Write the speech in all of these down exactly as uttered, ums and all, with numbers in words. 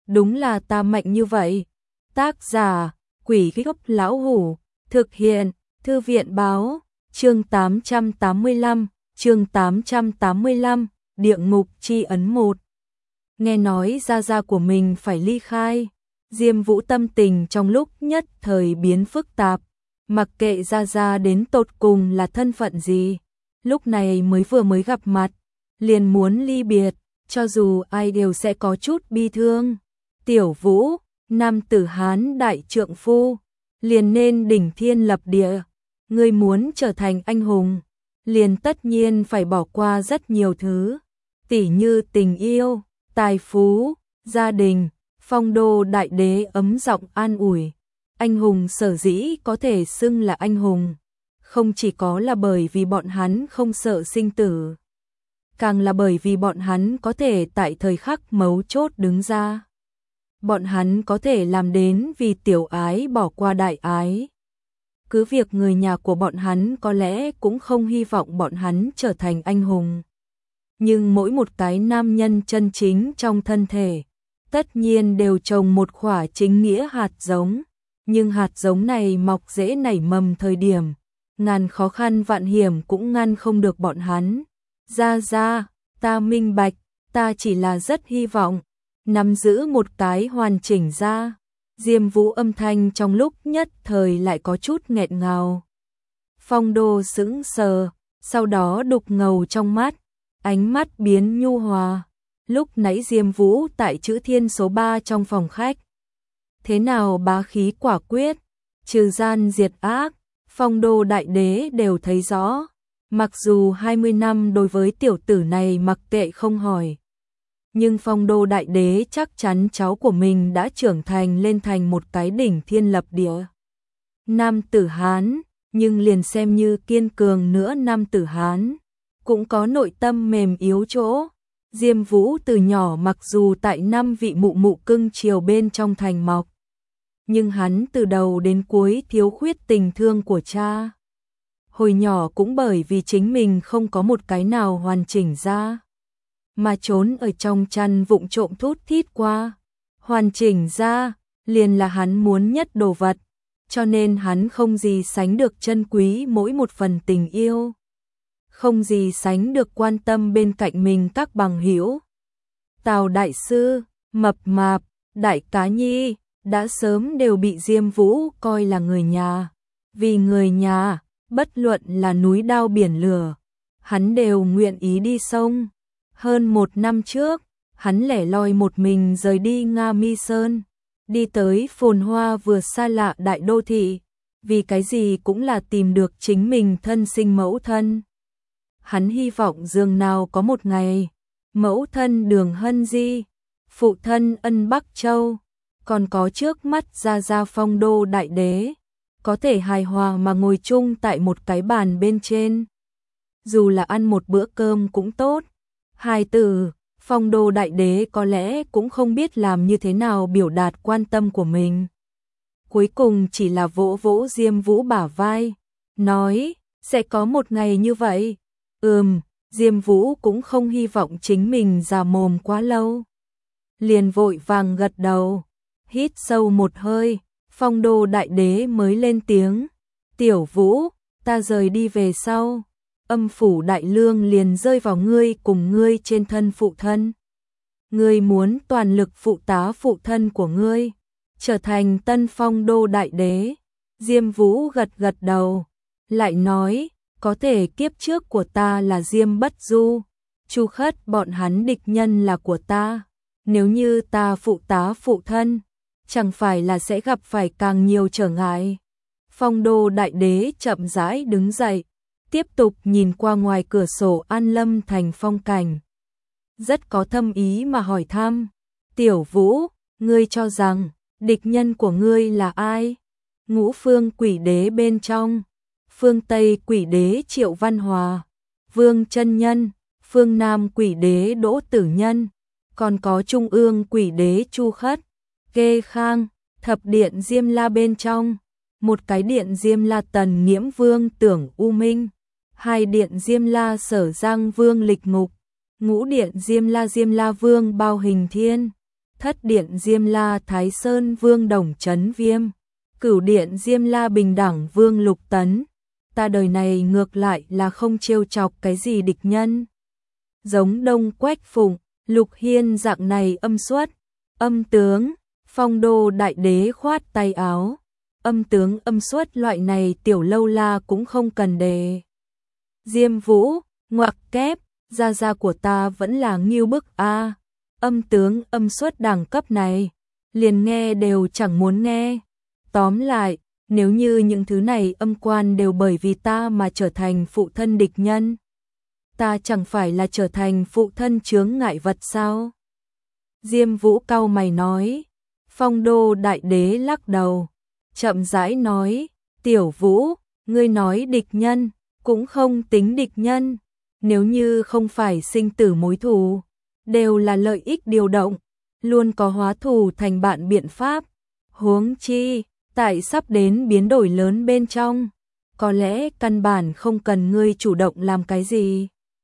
đúng là ta mạnh như vậy. Tác giả, Quỷ Gốc Lão Hủ, thực hiện, Thư viện Báo, chương tám trăm tám mươi lăm, chương tám trăm tám mươi lăm, Địa ngục chi ấn một. Nghe nói gia gia của mình phải ly khai, Diêm Vũ tâm tình trong lúc nhất thời biến phức tạp, mặc kệ gia gia đến tột cùng là thân phận gì, lúc này mới vừa mới gặp mặt, liền muốn ly biệt, cho dù ai đều sẽ có chút bi thương. Tiểu Vũ, nam tử Hán đại trượng phu, liền nên đỉnh thiên lập địa, ngươi muốn trở thành anh hùng, liền tất nhiên phải bỏ qua rất nhiều thứ, tỉ như tình yêu, tài phú, gia đình. Phong Đô đại đế ấm giọng an ủi, anh hùng sở dĩ có thể xưng là anh hùng, không chỉ có là bởi vì bọn hắn không sợ sinh tử, càng là bởi vì bọn hắn có thể tại thời khắc mấu chốt đứng ra. Bọn hắn có thể làm đến vì tiểu ái bỏ qua đại ái. Cứ việc người nhà của bọn hắn có lẽ cũng không hy vọng bọn hắn trở thành anh hùng. Nhưng mỗi một cái nam nhân chân chính trong thân thể, tất nhiên đều trồng một quả chính nghĩa hạt giống. Nhưng hạt giống này mọc dễ nảy mầm thời điểm, ngàn khó khăn vạn hiểm cũng ngăn không được bọn hắn. Ra ra, ta minh bạch, ta chỉ là rất hy vọng nắm giữ một cái hoàn chỉnh ra. Diêm Vũ âm thanh trong lúc nhất thời lại có chút nghẹn ngào. Phong Đô sững sờ, sau đó đục ngầu trong mắt, ánh mắt biến nhu hòa. Lúc nãy Diêm Vũ tại chữ thiên số ba trong phòng khách. Thế nào bá khí quả quyết, trừ gian diệt ác, Phong Đô đại đế đều thấy rõ. Mặc dù hai mươi năm đối với tiểu tử này mặc kệ không hỏi, nhưng Phong Đô đại đế chắc chắn cháu của mình đã trưởng thành lên thành một cái đỉnh thiên lập địa nam tử Hán, nhưng liền xem như kiên cường nữa nam tử Hán, cũng có nội tâm mềm yếu chỗ. Diêm Vũ từ nhỏ mặc dù tại năm vị mụ mụ cưng chiều bên trong thành mọc, nhưng hắn từ đầu đến cuối thiếu khuyết tình thương của cha. Hồi nhỏ cũng bởi vì chính mình không có một cái nào hoàn chỉnh ra, mà trốn ở trong chăn vụng trộm thút thít qua. Hoàn chỉnh ra, liền là hắn muốn nhất đồ vật, cho nên hắn không gì sánh được trân quý mỗi một phần tình yêu, không gì sánh được quan tâm bên cạnh mình các bằng hữu. Tào đại sư, Mập Mạp, Đại Cá Nhi, đã sớm đều bị Diêm Vũ coi là người nhà. Vì người nhà, bất luận là núi đao biển lửa, hắn đều nguyện ý đi sông. Hơn một năm trước, hắn lẻ loi một mình rời đi Nga Mi Sơn, đi tới phồn hoa vừa xa lạ đại đô thị, vì cái gì cũng là tìm được chính mình thân sinh mẫu thân. Hắn hy vọng dường nào có một ngày, mẫu thân Đường Hân Di, phụ thân Ân Bắc Châu, còn có trước mắt gia gia Phong Đô đại đế, có thể hài hòa mà ngồi chung tại một cái bàn bên trên. Dù là ăn một bữa cơm cũng tốt. Hai từ, Phong Đô đại đế có lẽ cũng không biết làm như thế nào biểu đạt quan tâm của mình. Cuối cùng chỉ là vỗ vỗ Diêm Vũ bả vai, nói, sẽ có một ngày như vậy. Ừm, Diêm Vũ cũng không hy vọng chính mình già mồm quá lâu. Liền vội vàng gật đầu, hít sâu một hơi, Phong Đô đại đế mới lên tiếng. Tiểu Vũ, ta rời đi về sau, âm phủ đại lương liền rơi vào ngươi cùng ngươi trên thân phụ thân. Ngươi muốn toàn lực phụ tá phụ thân của ngươi, trở thành tân Phong Đô đại đế. Diêm Vũ gật gật đầu, lại nói, có thể kiếp trước của ta là Diêm Bất Du, Chu Khất bọn hắn địch nhân là của ta. Nếu như ta phụ tá phụ thân, chẳng phải là sẽ gặp phải càng nhiều trở ngại. Phong Đô đại đế chậm rãi đứng dậy, tiếp tục nhìn qua ngoài cửa sổ An Lâm thành phong cảnh. Rất có thâm ý mà hỏi thăm, Tiểu Vũ, ngươi cho rằng, địch nhân của ngươi là ai? Ngũ phương quỷ đế bên trong, phương Tây quỷ đế Triệu Văn Hòa, Vương Chân Nhân, phương Nam quỷ đế Đỗ Tử Nhân, còn có trung ương quỷ đế Chu Khất, Kê Khang, thập điện Diêm La bên trong, một cái điện Diêm La Tần Nghiễm Vương Tưởng U Minh, hai điện Diêm La Sở Giang Vương Lịch Ngục, ngũ điện Diêm La Diêm La Vương Bao Hình Thiên, Thất điện Diêm La Thái Sơn Vương Đồng Trấn Viêm, Cửu điện Diêm La Bình Đẳng Vương Lục Tấn. Ta đời này ngược lại là không trêu chọc cái gì địch nhân. Giống Đông Quách Phụng, Lục Hiên dạng này âm xuất, âm tướng, Phong Đô Đại Đế khoát tay áo. Âm tướng âm xuất loại này tiểu lâu la cũng không cần đề. Diêm Vũ, ngoặc kép, gia gia của ta vẫn là nghiêu bức a. Âm tướng âm xuất đẳng cấp này, liền nghe đều chẳng muốn nghe. Tóm lại, nếu như những thứ này âm quan đều bởi vì ta mà trở thành phụ thân địch nhân, ta chẳng phải là trở thành phụ thân chướng ngại vật sao? Diêm Vũ cau mày nói. Phong Đô Đại Đế lắc đầu, chậm rãi nói, Tiểu Vũ, ngươi nói địch nhân, cũng không tính địch nhân. Nếu như không phải sinh tử mối thù, đều là lợi ích điều động, luôn có hóa thù thành bạn biện pháp. Huống chi, tại sắp đến biến đổi lớn bên trong, có lẽ căn bản không cần ngươi chủ động làm cái gì.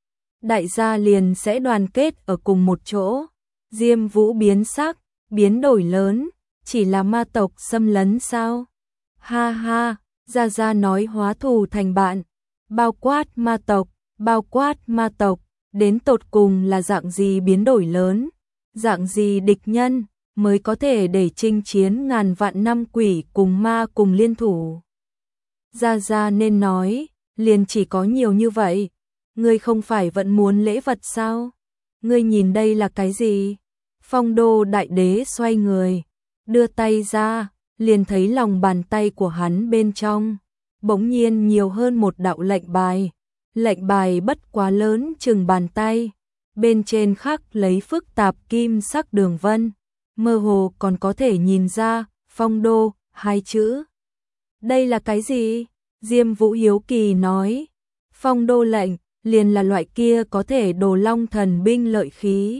Đại gia liền sẽ đoàn kết ở cùng một chỗ. Diêm Vũ biến sắc, biến đổi lớn, chỉ là ma tộc xâm lấn sao? Ha ha, Gia Gia nói hóa thù thành bạn, bao quát ma tộc, bao quát ma tộc, đến tột cùng là dạng gì biến đổi lớn, dạng gì địch nhân, mới có thể để chinh chiến ngàn vạn năm quỷ cùng ma cùng liên thủ. Gia Gia nên nói, liền chỉ có nhiều như vậy, ngươi không phải vẫn muốn lễ vật sao? Ngươi nhìn đây là cái gì? Phong Đô Đại Đế xoay người, đưa tay ra, liền thấy lòng bàn tay của hắn bên trong, bỗng nhiên nhiều hơn một đạo lệnh bài. Lệnh bài bất quá lớn chừng bàn tay, bên trên khắc lấy phức tạp kim sắc đường vân, mơ hồ còn có thể nhìn ra Phong Đô hai chữ. Đây là cái gì? Diêm Vũ hiếu kỳ nói. Phong Đô lệnh liền là loại kia có thể đồ long thần binh lợi khí.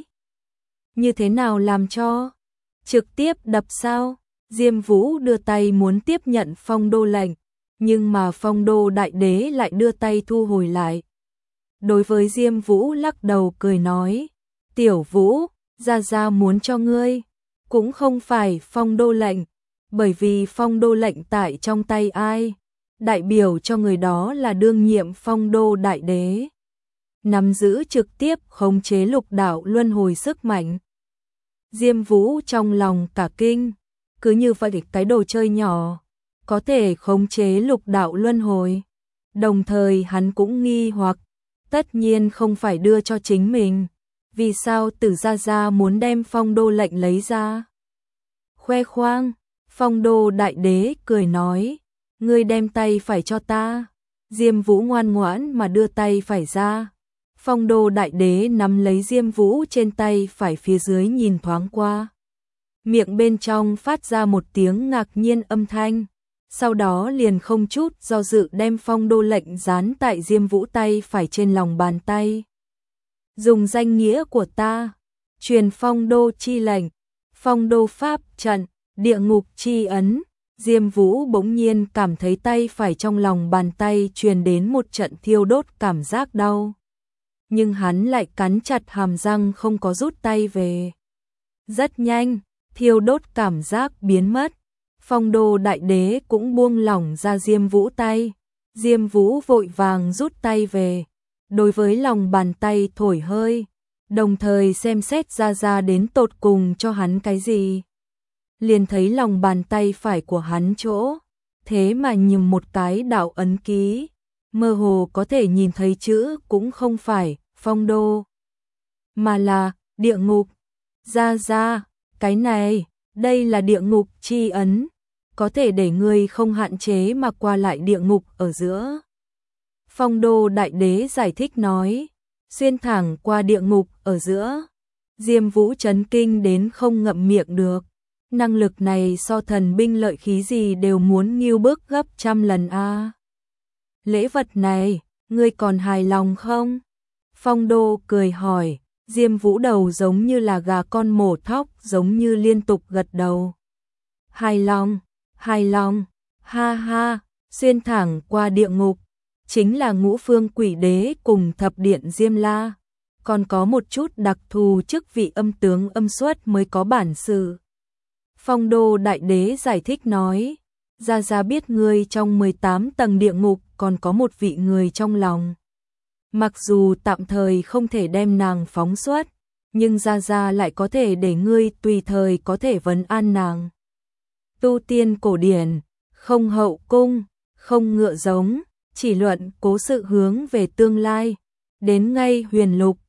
Như thế nào làm cho? Trực tiếp đập sao? Diêm Vũ đưa tay muốn tiếp nhận Phong Đô lệnh, nhưng mà Phong Đô Đại Đế lại đưa tay thu hồi lại. Đối với Diêm Vũ lắc đầu cười nói, Tiểu Vũ, Gia Gia muốn cho ngươi, cũng không phải Phong Đô lệnh, bởi vì Phong Đô lệnh tại trong tay ai, đại biểu cho người đó là đương nhiệm Phong Đô Đại Đế, nắm giữ trực tiếp khống chế lục đạo luân hồi sức mạnh. Diêm Vũ trong lòng cả kinh, cứ như vậy cái đồ chơi nhỏ có thể khống chế lục đạo luân hồi. Đồng thời hắn cũng nghi hoặc, tất nhiên không phải đưa cho chính mình, vì sao Tử Gia Gia muốn đem Phong Đô lệnh lấy ra? Khoe khoang, Phong Đô Đại Đế cười nói, ngươi đem tay phải cho ta. Diêm Vũ ngoan ngoãn mà đưa tay phải ra. Phong Đô Đại Đế nắm lấy Diêm Vũ trên tay phải phía dưới nhìn thoáng qua. Miệng bên trong phát ra một tiếng ngạc nhiên âm thanh, sau đó liền không chút do dự đem Phong Đô lệnh dán tại Diêm Vũ tay phải trên lòng bàn tay. Dùng danh nghĩa của ta, truyền Phong Đô chi lệnh, Phong Đô pháp trận, địa ngục chi ấn. Diêm Vũ bỗng nhiên cảm thấy tay phải trong lòng bàn tay truyền đến một trận thiêu đốt cảm giác đau. Nhưng hắn lại cắn chặt hàm răng không có rút tay về. Rất nhanh, thiêu đốt cảm giác biến mất. Phong Đô Đại Đế cũng buông lỏng ra Diêm Vũ tay. Diêm Vũ vội vàng rút tay về, đối với lòng bàn tay thổi hơi, đồng thời xem xét Gia Gia đến tột cùng cho hắn cái gì. Liền thấy lòng bàn tay phải của hắn chỗ, thế mà nhầm một cái đạo ấn ký, mơ hồ có thể nhìn thấy chữ cũng không phải Phong Đô, mà là địa ngục. Gia Gia, cái này, đây là địa ngục chi ấn, có thể để ngươi không hạn chế mà qua lại địa ngục ở giữa. Phong Đô Đại Đế giải thích nói, xuyên thẳng qua địa ngục ở giữa. Diêm Vũ chấn kinh đến không ngậm miệng được. Năng lực này so thần binh lợi khí gì đều muốn nghiêu bức gấp trăm lần a. À. Lễ vật này, ngươi còn hài lòng không? Phong Đô cười hỏi. Diêm Vũ đầu giống như là gà con mổ thóc, giống như liên tục gật đầu. Hài lòng, hài lòng, ha ha, xuyên thẳng qua địa ngục, chính là ngũ phương quỷ đế cùng thập điện Diêm La. còn có một chút đặc thù chức vị âm tướng âm xuất mới có bản sự. Phong Đô Đại Đế giải thích nói, Gia Gia biết ngươi trong mười tám tầng địa ngục còn có một vị người trong lòng. Mặc dù tạm thời không thể đem nàng phóng xuất, nhưng Gia Gia lại có thể để ngươi tùy thời có thể vấn an nàng. Tu tiên cổ điển, không hậu cung, không ngựa giống, chỉ luận cố sự hướng về tương lai, đến ngay huyền lục,